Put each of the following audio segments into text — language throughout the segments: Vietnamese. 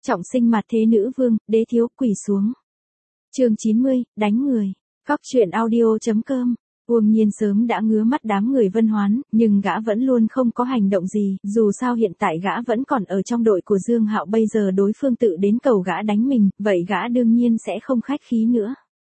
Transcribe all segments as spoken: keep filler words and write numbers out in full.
Trọng sinh mặt thế nữ vương, đế thiếu quỳ xuống. Chương chín mươi, đánh người. Góc truyện audio chấm com. Uông Nhiên sớm đã ngứa mắt đám người Vân Hoán, nhưng gã vẫn luôn không có hành động gì, dù sao hiện tại gã vẫn còn ở trong đội của Dương Hạo, bây giờ đối phương tự đến cầu gã đánh mình, vậy gã đương nhiên sẽ không khách khí nữa.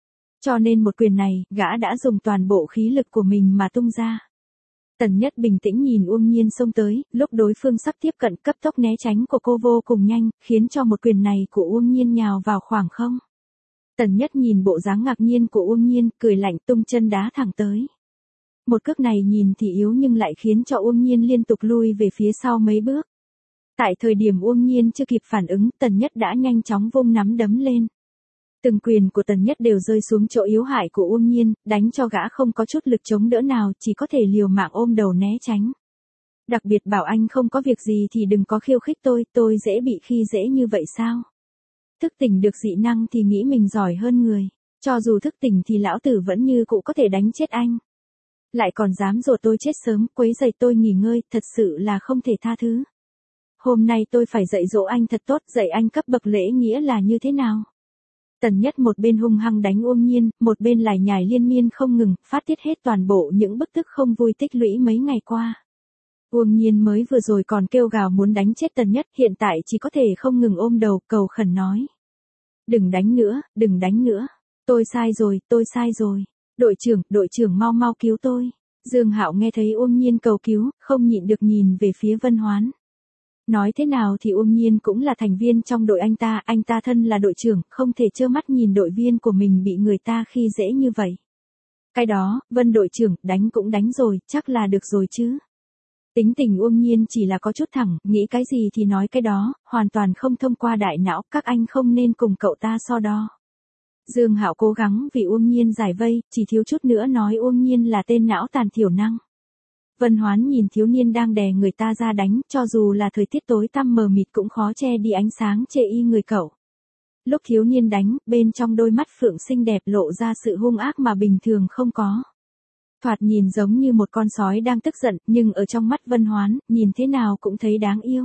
Cho nên một quyền này, gã đã dùng toàn bộ khí lực của mình mà tung ra. Tần Nhất bình tĩnh nhìn Uông Nhiên xông tới, lúc đối phương sắp tiếp cận, cấp tốc né tránh của cô vô cùng nhanh, khiến cho một quyền này của Uông Nhiên nhào vào khoảng không. Tần Nhất nhìn bộ dáng ngạc nhiên của Uông Nhiên, cười lạnh tung chân đá thẳng tới. Một cước này nhìn thì yếu nhưng lại khiến cho Uông Nhiên liên tục lui về phía sau mấy bước. Tại thời điểm Uông Nhiên chưa kịp phản ứng, Tần Nhất đã nhanh chóng vung nắm đấm lên. Từng quyền của Tần Nhất đều rơi xuống chỗ yếu hại của Uông Nhiên, đánh cho gã không có chút lực chống đỡ nào, chỉ có thể liều mạng ôm đầu né tránh. Đặc biệt bảo anh không có việc gì thì đừng có khiêu khích tôi, tôi dễ bị khi dễ như vậy sao? Thức tỉnh được dị năng thì nghĩ mình giỏi hơn người, cho dù thức tỉnh thì lão tử vẫn như cũ có thể đánh chết anh. Lại còn dám dỗ tôi chết sớm, quấy rầy tôi nghỉ ngơi, thật sự là không thể tha thứ. Hôm nay tôi phải dạy dỗ anh thật tốt, dạy anh cấp bậc lễ nghĩa là như thế nào. Tần Nhất một bên hung hăng đánh Uông Nhiên, một bên lải nhải liên miên không ngừng, phát tiết hết toàn bộ những bức tức không vui tích lũy mấy ngày qua. Uông Nhiên mới vừa rồi còn kêu gào muốn đánh chết Tần Nhất, hiện tại chỉ có thể không ngừng ôm đầu, cầu khẩn nói. Đừng đánh nữa, đừng đánh nữa. Tôi sai rồi, tôi sai rồi. Đội trưởng, đội trưởng mau mau cứu tôi. Dương Hạo nghe thấy Uông Nhiên cầu cứu, không nhịn được nhìn về phía Vân Hoán. Nói thế nào thì Uông Nhiên cũng là thành viên trong đội anh ta, anh ta thân là đội trưởng, không thể trơ mắt nhìn đội viên của mình bị người ta khi dễ như vậy. Cái đó, Vân đội trưởng, đánh cũng đánh rồi, chắc là được rồi chứ. Tính tình Uông Nhiên chỉ là có chút thẳng, nghĩ cái gì thì nói cái đó, hoàn toàn không thông qua đại não, các anh không nên cùng cậu ta so đo. Dương Hạo cố gắng vì Uông Nhiên giải vây, chỉ thiếu chút nữa nói Uông Nhiên là tên não tàn thiểu năng. Vân Hoán nhìn thiếu niên đang đè người ta ra đánh, cho dù là thời tiết tối tăm mờ mịt cũng khó che đi ánh sáng chê y người cậu. Lúc thiếu niên đánh, bên trong đôi mắt phượng xinh đẹp lộ ra sự hung ác mà bình thường không có. Thoạt nhìn giống như một con sói đang tức giận, nhưng ở trong mắt Vân Hoán, nhìn thế nào cũng thấy đáng yêu.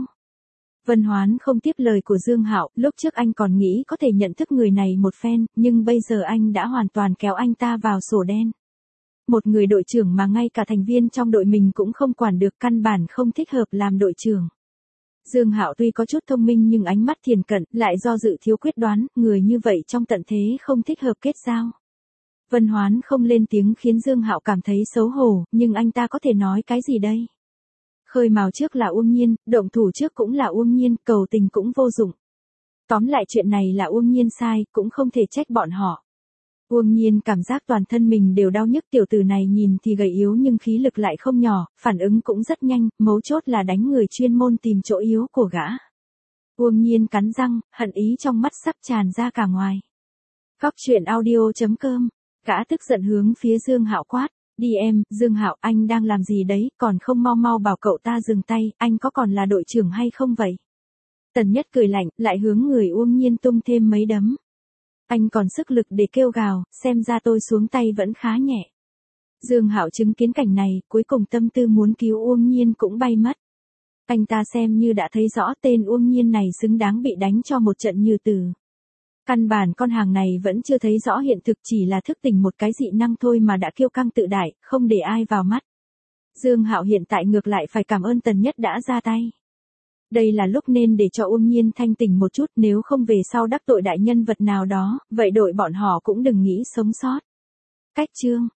Vân Hoán không tiếp lời của Dương Hạo, lúc trước anh còn nghĩ có thể nhận thức người này một phen, nhưng bây giờ anh đã hoàn toàn kéo anh ta vào sổ đen. Một người đội trưởng mà ngay cả thành viên trong đội mình cũng không quản được, căn bản không thích hợp làm đội trưởng. Dương Hạo tuy có chút thông minh nhưng ánh mắt thiền cận, lại do dự thiếu quyết đoán, người như vậy trong tận thế không thích hợp kết giao. Vân Hoán không lên tiếng khiến Dương Hạo cảm thấy xấu hổ, nhưng anh ta có thể nói cái gì đây? Khơi mào trước là Uông Nhiên, động thủ trước cũng là Uông Nhiên, cầu tình cũng vô dụng. Tóm lại chuyện này là Uông Nhiên sai, cũng không thể trách bọn họ. Uông Nhiên cảm giác toàn thân mình đều đau nhức, tiểu tử này nhìn thì gầy yếu nhưng khí lực lại không nhỏ, phản ứng cũng rất nhanh, mấu chốt là đánh người chuyên môn tìm chỗ yếu của gã. Uông Nhiên cắn răng, hận ý trong mắt sắp tràn ra cả ngoài. Góc truyện audio chấm com. Gã tức giận hướng phía Dương Hạo quát, đi em, Dương Hạo, anh đang làm gì đấy, còn không mau mau bảo cậu ta dừng tay, anh có còn là đội trưởng hay không vậy? Tần Nhất cười lạnh, lại hướng người Uông Nhiên tung thêm mấy đấm. Anh còn sức lực để kêu gào, xem ra tôi xuống tay vẫn khá nhẹ. Dương Hạo chứng kiến cảnh này, cuối cùng tâm tư muốn cứu Uông Nhiên cũng bay mất. Anh ta xem như đã thấy rõ tên Uông Nhiên này xứng đáng bị đánh cho một trận như tử. Căn bản con hàng này vẫn chưa thấy rõ hiện thực, chỉ là thức tỉnh một cái dị năng thôi mà đã kiêu căng tự đại, không để ai vào mắt. Dương Hạo hiện tại ngược lại phải cảm ơn Tần Nhất đã ra tay. Đây là lúc nên để cho Uông Nhiên thanh tỉnh một chút, nếu không về sau đắc tội đại nhân vật nào đó, vậy đội bọn họ cũng đừng nghĩ sống sót. Cách chương